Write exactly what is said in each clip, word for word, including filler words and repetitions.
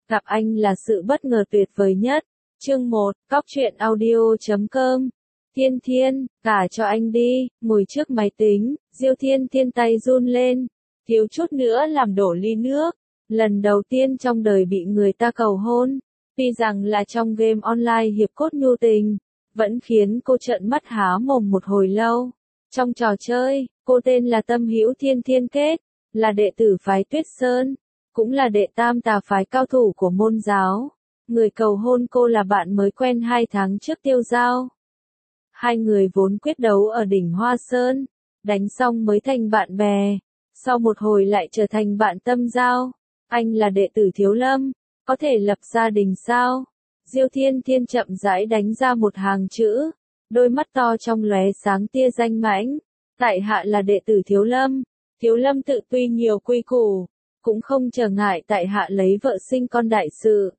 Gặp anh là sự bất ngờ tuyệt vời nhất. Chương một, cóc truyện audio chấm com. Thiên Thiên, gả cho anh đi. Ngồi trước máy tính, Diêu Thiên Thiên tay run lên, thiếu chút nữa làm đổ ly nước. Lần đầu tiên trong đời bị người ta cầu hôn, tuy rằng là trong game online hiệp cốt nhu tình, vẫn khiến cô trợn mắt há mồm một hồi lâu. Trong trò chơi, cô tên là Tâm Hữu Thiên Thiên Kết, là đệ tử phái Tuyết Sơn, cũng là đệ tam tà phái cao thủ của môn giáo. Người cầu hôn cô là bạn mới quen hai tháng trước Tiêu Giao. Hai người vốn quyết đấu ở đỉnh Hoa Sơn, đánh xong mới thành bạn bè, sau một hồi lại trở thành bạn tâm giao. Anh là đệ tử Thiếu Lâm, có thể lập gia đình sao? Diêu Thiên Thiên chậm rãi đánh ra một hàng chữ, đôi mắt to trong lóe sáng tia danh mãnh. Tại hạ là đệ tử Thiếu Lâm, Thiếu Lâm tự tuy nhiều quy củ, cũng không trở ngại tại hạ lấy vợ sinh con đại sự.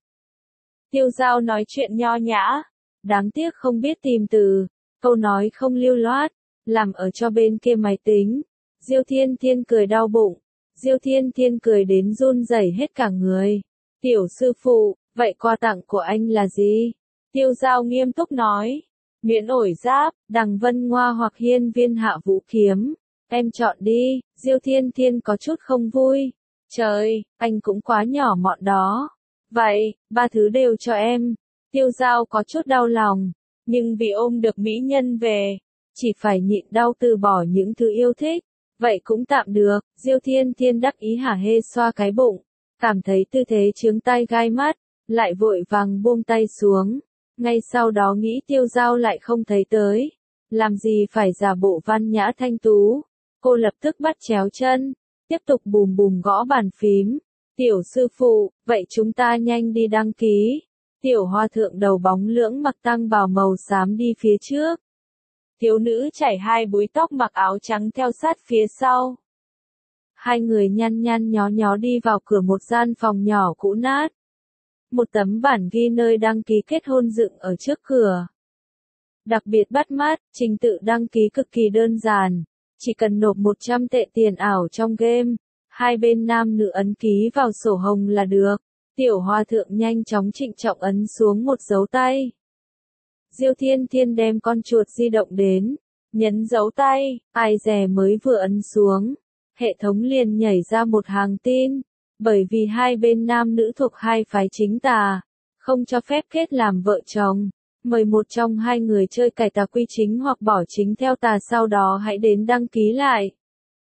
Tiêu Giao nói chuyện nho nhã, đáng tiếc không biết tìm từ, câu nói không lưu loát, làm ở cho bên kia máy tính. Diêu Thiên Thiên cười đau bụng, Diêu Thiên Thiên cười đến run rẩy hết cả người. Tiểu sư phụ, vậy quà tặng của anh là gì? Tiêu Giao nghiêm túc nói, miễn ổi giáp, đằng vân ngoa hoặc hiên viên hạ vũ kiếm. Em chọn đi. Diêu Thiên Thiên có chút không vui. Trời, anh cũng quá nhỏ mọn đó. Vậy, ba thứ đều cho em. Tiêu Giao có chút đau lòng, nhưng vì ôm được mỹ nhân về, chỉ phải nhịn đau từ bỏ những thứ yêu thích. Vậy cũng tạm được. Diêu Thiên Thiên đắc ý hả hê xoa cái bụng, cảm thấy tư thế chướng tai gai mắt, lại vội vàng buông tay xuống. Ngay sau đó nghĩ Tiêu Giao lại không thấy tới, làm gì phải giả bộ văn nhã thanh tú. Cô lập tức bắt chéo chân, tiếp tục bùm bùm gõ bàn phím. Tiểu sư phụ, vậy chúng ta nhanh đi đăng ký. Tiểu Hoa Thượng đầu bóng lưỡng mặc tăng bào màu xám đi phía trước. Thiếu nữ chảy hai búi tóc mặc áo trắng theo sát phía sau. Hai người nhăn nhăn nhó nhó đi vào cửa một gian phòng nhỏ cũ nát. Một tấm bản ghi nơi đăng ký kết hôn dựng ở trước cửa. Đặc biệt bắt mắt, trình tự đăng ký cực kỳ đơn giản, chỉ cần nộp một trăm tệ tiền ảo trong game, hai bên nam nữ ấn ký vào sổ hồng là được. Tiểu Hoa Thượng nhanh chóng trịnh trọng ấn xuống một dấu tay. Diêu Thiên Thiên đem con chuột di động đến, nhấn dấu tay, ai dè mới vừa ấn xuống, hệ thống liền nhảy ra một hàng tin, bởi vì hai bên nam nữ thuộc hai phái chính tà, không cho phép kết làm vợ chồng, mời một trong hai người chơi cải tà quy chính hoặc bỏ chính theo tà sau đó hãy đến đăng ký lại.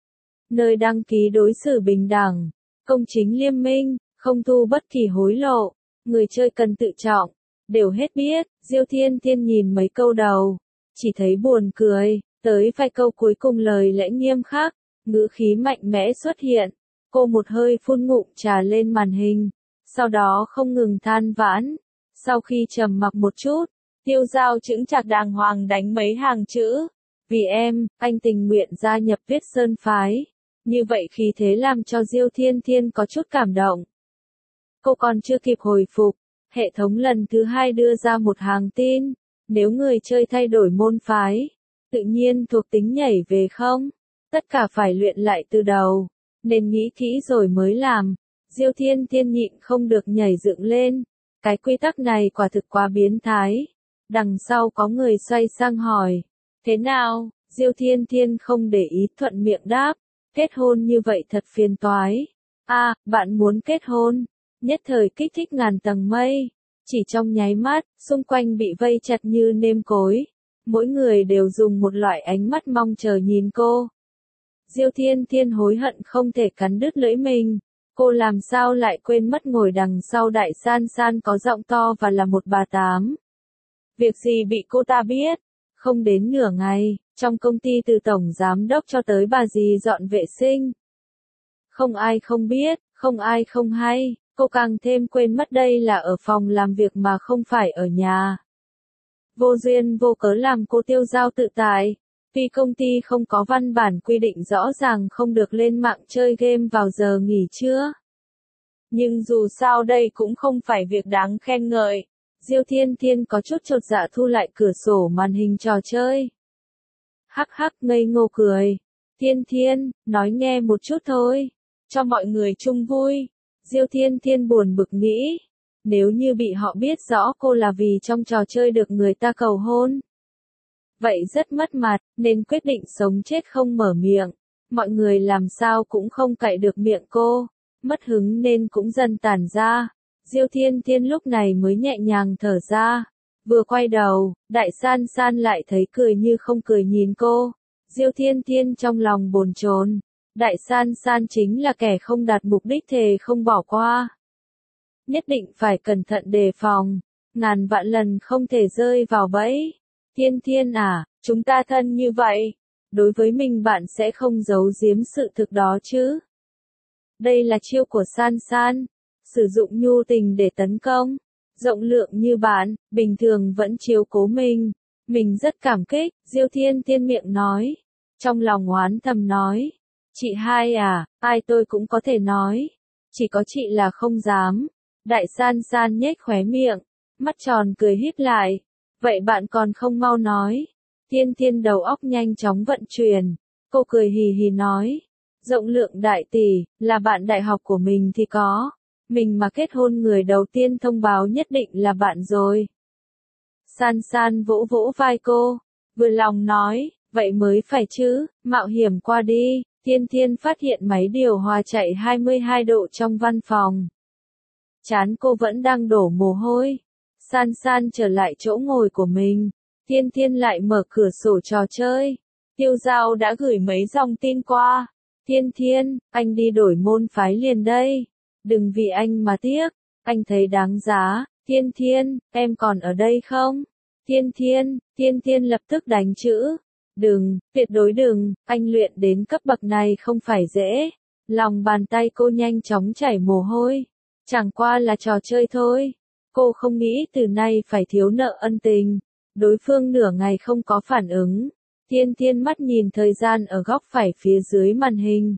Nơi đăng ký đối xử bình đẳng, công chính liêm minh, không thu bất kỳ hối lộ, người chơi cần tự trọng. Đều hết biết. Diêu Thiên Thiên nhìn mấy câu đầu, chỉ thấy buồn cười, tới vài câu cuối cùng lời lẽ nghiêm khắc, ngữ khí mạnh mẽ xuất hiện. Cô một hơi phun ngụm trà lên màn hình, sau đó không ngừng than vãn. Sau khi trầm mặc một chút, Tiêu Giao chững chạc đàng hoàng đánh mấy hàng chữ. Vì em, anh tình nguyện gia nhập Tuyết Sơn phái. Như vậy khí thế làm cho Diêu Thiên Thiên có chút cảm động. Cô còn chưa kịp hồi phục, hệ thống lần thứ hai đưa ra một hàng tin, nếu người chơi thay đổi môn phái, tự nhiên thuộc tính nhảy về không, tất cả phải luyện lại từ đầu, nên nghĩ kỹ rồi mới làm. Diêu Thiên Thiên nhịn không được nhảy dựng lên, cái quy tắc này quả thực quá biến thái. Đằng sau có người xoay sang hỏi, thế nào? Diêu Thiên Thiên không để ý thuận miệng đáp, kết hôn như vậy thật phiền toái. À, bạn muốn kết hôn? Nhất thời kích thích ngàn tầng mây, chỉ trong nháy mắt, xung quanh bị vây chặt như nêm cối, mỗi người đều dùng một loại ánh mắt mong chờ nhìn cô. Diêu Thiên Thiên hối hận không thể cắn đứt lưỡi mình, cô làm sao lại quên mất ngồi đằng sau Đại San San có giọng to và là một bà tám. Việc gì bị cô ta biết? Không đến nửa ngày, trong công ty từ tổng giám đốc cho tới bà dì dọn vệ sinh. Không ai không biết, không ai không hay. Cô càng thêm quên mất đây là ở phòng làm việc mà không phải ở nhà. Vô duyên vô cớ làm cô Tiêu Giao tự tại. Tuy công ty không có văn bản quy định rõ ràng không được lên mạng chơi game vào giờ nghỉ trưa. Nhưng dù sao đây cũng không phải việc đáng khen ngợi. Diêu Thiên Thiên có chút chột dạ thu lại cửa sổ màn hình trò chơi. Hắc hắc ngây ngô cười. Thiên Thiên, nói nghe một chút thôi. Cho mọi người chung vui. Diêu Thiên Thiên buồn bực nghĩ, Nếu như bị họ biết rõ cô là vì trong trò chơi được người ta cầu hôn, vậy rất mất mặt, nên quyết định sống chết không mở miệng. Mọi người làm sao cũng không cậy được miệng cô, mất hứng nên cũng dần tản ra. Diêu Thiên Thiên lúc này mới nhẹ nhàng thở ra, vừa quay đầu, Đại San San lại thấy cười như không cười nhìn cô. Diêu Thiên Thiên trong lòng bồn chồn, Đại San San chính là kẻ không đạt mục đích thề không bỏ qua. Nhất định phải cẩn thận đề phòng, ngàn vạn lần không thể rơi vào bẫy. Thiên Thiên à, chúng ta thân như vậy, đối với mình bạn sẽ không giấu giếm sự thực đó chứ? Đây là chiêu của San San, sử dụng nhu tình để tấn công. Rộng lượng như bạn, bình thường vẫn chiếu cố mình. Mình rất cảm kích, Diêu Thiên Thiên miệng nói. Trong lòng oán thầm nói. Chị hai à, ai tôi cũng có thể nói. Chỉ có chị là không dám. Đại San San nhếch khóe miệng, mắt tròn cười híp lại. Vậy bạn còn không mau nói. Thiên Thiên đầu óc nhanh chóng vận chuyển. Cô cười hì hì nói. Rộng lượng đại tỷ, là bạn đại học của mình thì có. Mình mà kết hôn người đầu tiên thông báo nhất định là bạn rồi. San San vỗ vỗ vai cô, vừa lòng nói, vậy mới phải chứ, mạo hiểm qua đi. Thiên Thiên phát hiện máy điều hòa chạy hai mươi hai độ trong văn phòng. Trán cô vẫn đang đổ mồ hôi. San San trở lại chỗ ngồi của mình. Thiên Thiên lại mở cửa sổ trò chơi. Tiêu Giao đã gửi mấy dòng tin qua. Thiên Thiên, anh đi đổi môn phái liền đây. Đừng vì anh mà tiếc, anh thấy đáng giá. Thiên Thiên, em còn ở đây không? Thiên Thiên, Thiên Thiên lập tức đánh chữ. Đừng, tuyệt đối đừng, anh luyện đến cấp bậc này không phải dễ. Lòng bàn tay cô nhanh chóng chảy mồ hôi. Chẳng qua là trò chơi thôi. Cô không nghĩ từ nay phải thiếu nợ ân tình. Đối phương nửa ngày không có phản ứng. Thiên Thiên mắt nhìn thời gian ở góc phải phía dưới màn hình.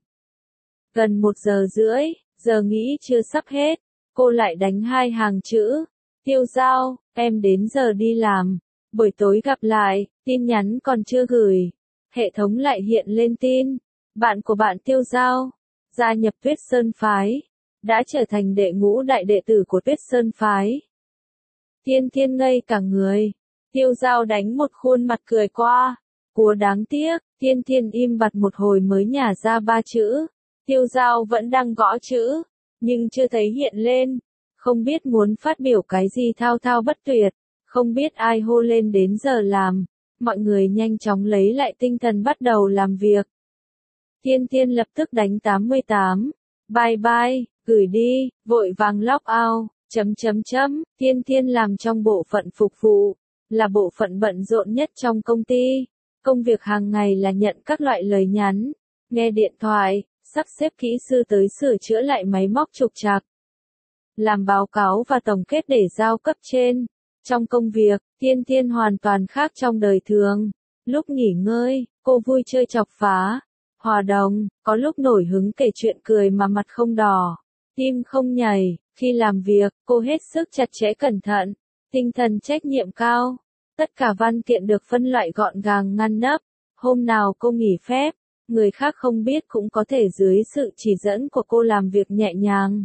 Gần một giờ rưỡi, giờ nghĩ chưa sắp hết. Cô lại đánh hai hàng chữ. Tiêu Giao, em đến giờ đi làm. Buổi tối gặp lại, tin nhắn còn chưa gửi. Hệ thống lại hiện lên tin. Bạn của bạn Tiêu Giao, gia nhập Tuyết Sơn Phái. Đã trở thành đệ ngũ đại đệ tử của Tuyết Sơn Phái. Thiên Thiên ngây cả người. Tiêu Giao đánh một khuôn mặt cười qua. Cúa đáng tiếc, Thiên Thiên im bặt một hồi mới nhả ra ba chữ. Tiêu Giao vẫn đang gõ chữ, nhưng chưa thấy hiện lên. Không biết muốn phát biểu cái gì thao thao bất tuyệt. Không biết ai hô lên đến giờ làm. Mọi người nhanh chóng lấy lại tinh thần bắt đầu làm việc. Thiên Thiên lập tức đánh tám mươi tám. Bye bye, gửi đi, vội vàng log out, chấm chấm chấm. Thiên Thiên làm trong bộ phận phục vụ, là bộ phận bận rộn nhất trong công ty. Công việc hàng ngày là nhận các loại lời nhắn, nghe điện thoại, sắp xếp kỹ sư tới sửa chữa lại máy móc trục trặc, làm báo cáo và tổng kết để giao cấp trên. Trong công việc, Thiên Thiên hoàn toàn khác trong đời thường. Lúc nghỉ ngơi, cô vui chơi chọc phá, hòa đồng, có lúc nổi hứng kể chuyện cười mà mặt không đỏ, tim không nhảy. Khi làm việc, cô hết sức chặt chẽ cẩn thận, tinh thần trách nhiệm cao. Tất cả văn kiện được phân loại gọn gàng ngăn nắp. Hôm nào cô nghỉ phép, người khác không biết cũng có thể dưới sự chỉ dẫn của cô làm việc nhẹ nhàng.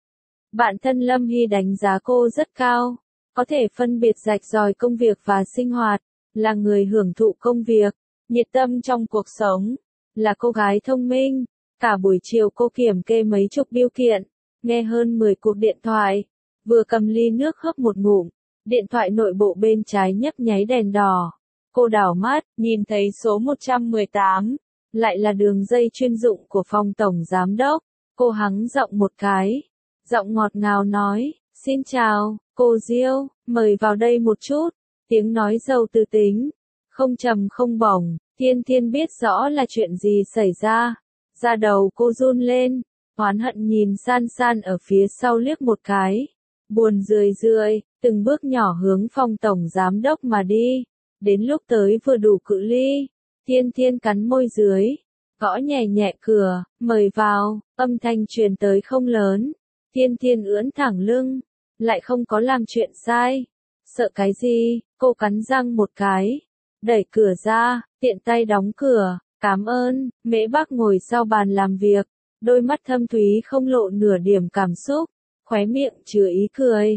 Bạn thân Lâm Hy đánh giá cô rất cao, có thể phân biệt rạch ròi công việc và sinh hoạt, là người hưởng thụ công việc, nhiệt tâm trong cuộc sống, là cô gái thông minh. Cả buổi chiều cô kiểm kê mấy chục bưu kiện, nghe hơn mười cuộc điện thoại, vừa cầm ly nước hớp một ngụm. Điện thoại nội bộ bên trái nhấp nháy đèn đỏ. Cô đảo mắt, nhìn thấy số một trăm mười tám, lại là đường dây chuyên dụng của phòng tổng giám đốc. Cô hắng giọng một cái, giọng ngọt ngào nói, xin chào, cô Diêu, mời vào đây một chút. Tiếng nói giàu tư tính, không trầm không bổng. Thiên Thiên biết rõ là chuyện gì xảy ra. Da đầu cô run lên, oán hận nhìn San San ở phía sau liếc một cái. Buồn rười rượi, từng bước nhỏ hướng phòng tổng giám đốc mà đi. Đến lúc tới vừa đủ cự ly, Thiên Thiên cắn môi dưới, gõ nhẹ nhẹ cửa, mời vào. Âm thanh truyền tới không lớn. Thiên Thiên ưỡn thẳng lưng, lại không có làm chuyện sai. Sợ cái gì? Cô cắn răng một cái, đẩy cửa ra, tiện tay đóng cửa. Cảm ơn. Mễ Bác ngồi sau bàn làm việc, đôi mắt thâm thúy không lộ nửa điểm cảm xúc, khóe miệng chứa ý cười.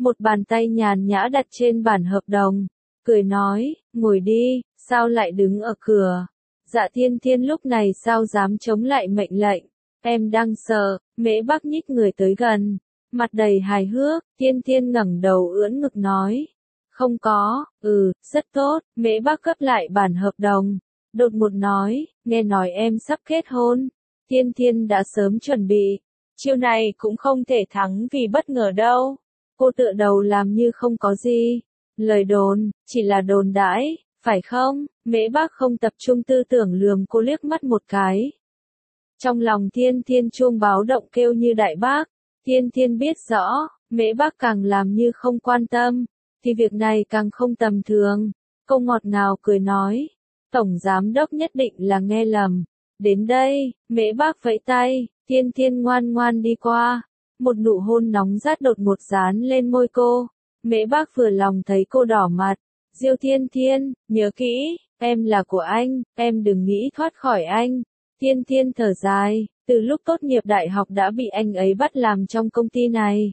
một bàn tay nhàn nhã đặt trên bản hợp đồng, cười nói, ngồi đi, sao lại đứng ở cửa. Dạ Thiên Thiên lúc này sao dám chống lại mệnh lệnh, em đang sợ. Mễ Bác nhích người tới gần, mặt đầy hài hước. Thiên Thiên ngẩng đầu ưỡn ngực nói, không có. Ừ, rất tốt. Mễ Bác gấp lại bản hợp đồng, đột ngột nói, nghe nói em sắp kết hôn. Thiên Thiên đã sớm chuẩn bị, chiêu này cũng không thể thắng vì bất ngờ đâu. Cô tựa đầu làm như không có gì. Lời đồn, chỉ là đồn đãi, phải không? Mễ Bác không tập trung tư tưởng lườm cô liếc mắt một cái. Trong lòng Thiên Thiên chuông báo động kêu như đại bác. Thiên Thiên biết rõ, Mễ Bác càng làm như không quan tâm, thì việc này càng không tầm thường. Cô ngọt ngào cười nói, Tổng Giám Đốc nhất định là nghe lầm. Đến đây, Mễ Bác vẫy tay, Thiên Thiên ngoan ngoan đi qua. Một nụ hôn nóng rát đột ngột dán lên môi cô. Mễ Bác vừa lòng thấy cô đỏ mặt. Diêu Thiên Thiên, nhớ kỹ, em là của anh, em đừng nghĩ thoát khỏi anh. Thiên Thiên thở dài, từ lúc tốt nghiệp đại học đã bị anh ấy bắt làm trong công ty này.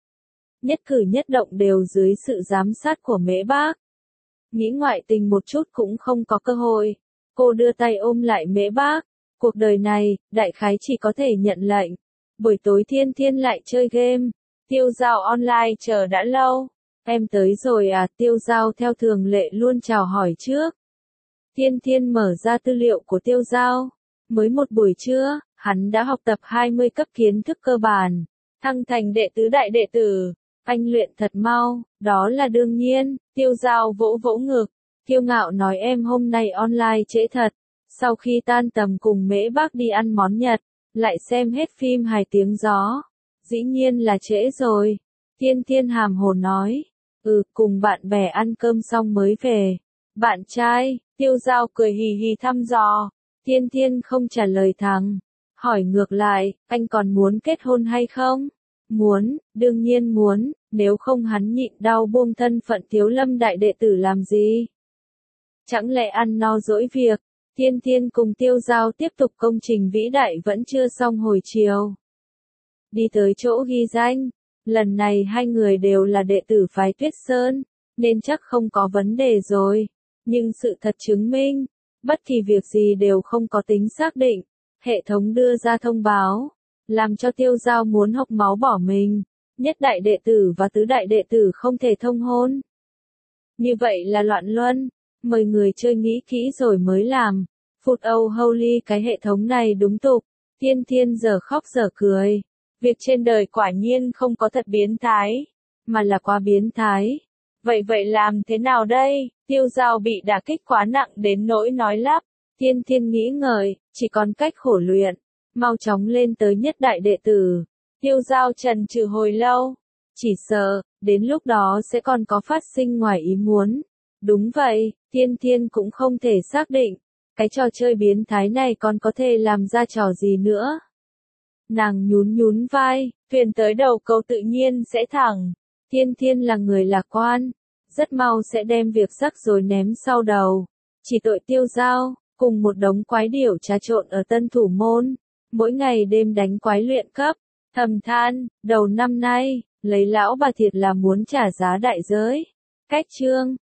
Nhất cử nhất động đều dưới sự giám sát của Mễ Bác. Nghĩ ngoại tình một chút cũng không có cơ hội. Cô đưa tay ôm lại Mễ Bác. Cuộc đời này, đại khái chỉ có thể nhận lệnh. Buổi tối Thiên Thiên lại chơi game. Tiêu Giao online chờ đã lâu. Em tới rồi à? Tiêu Giao theo thường lệ luôn chào hỏi trước. Thiên Thiên mở ra tư liệu của Tiêu Giao. Mới một buổi trưa, hắn đã học tập hai mươi cấp kiến thức cơ bản, thăng thành đệ tứ đại đệ tử. Anh luyện thật mau, đó là đương nhiên. Tiêu Giao vỗ vỗ ngực, kiêu ngạo nói em hôm nay online trễ thật. Sau khi tan tầm cùng Mễ Bác đi ăn món Nhật, lại xem hết phim Hài Tiếng Gió. Dĩ nhiên là trễ rồi. Thiên Thiên hàm hồ nói, ừ, cùng bạn bè ăn cơm xong mới về. Bạn trai? Tiêu Giao cười hì hì thăm dò. Thiên Thiên không trả lời thẳng, hỏi ngược lại, anh còn muốn kết hôn hay không? Muốn, đương nhiên muốn, nếu không hắn nhịn đau buông thân phận Thiếu Lâm đại đệ tử làm gì? Chẳng lẽ ăn no dỗi việc? Thiên Thiên cùng Tiêu Giao tiếp tục công trình vĩ đại vẫn chưa xong hồi chiều. Đi tới chỗ ghi danh, lần này hai người đều là đệ tử phái Tuyết Sơn, nên chắc không có vấn đề rồi. Nhưng sự thật chứng minh, bất kỳ việc gì đều không có tính xác định. Hệ thống đưa ra thông báo, làm cho Tiêu Giao muốn hộc máu bỏ mình. Nhất đại đệ tử và tứ đại đệ tử không thể thông hôn. Như vậy là loạn luân, mời người chơi nghĩ kỹ rồi mới làm. Phụt oh holy, cái hệ thống này đúng tục. Thiên Thiên giờ khóc giờ cười. Việc trên đời quả nhiên không có thật biến thái, mà là quá biến thái. Vậy vậy làm thế nào đây? Tiêu Giao bị đả kích quá nặng đến nỗi nói lắp. Thiên Thiên nghĩ ngợi, chỉ còn cách khổ luyện, mau chóng lên tới nhất đại đệ tử. Tiêu Giao trần trừ hồi lâu, chỉ sợ, đến lúc đó sẽ còn có phát sinh ngoài ý muốn. Đúng vậy, Thiên Thiên cũng không thể xác định, cái trò chơi biến thái này còn có thể làm ra trò gì nữa. Nàng nhún nhún vai, thuyền tới đầu cầu tự nhiên sẽ thẳng. Thiên Thiên là người lạc quan, rất mau sẽ đem việc rắc rối ném sau đầu. Chỉ tội Tiêu Giao, cùng một đống quái điểu trà trộn ở Tân Thủ Môn, mỗi ngày đêm đánh quái luyện cấp, thầm than, đầu năm nay, lấy lão bà thiệt là muốn trả giá đại giới. Cách chương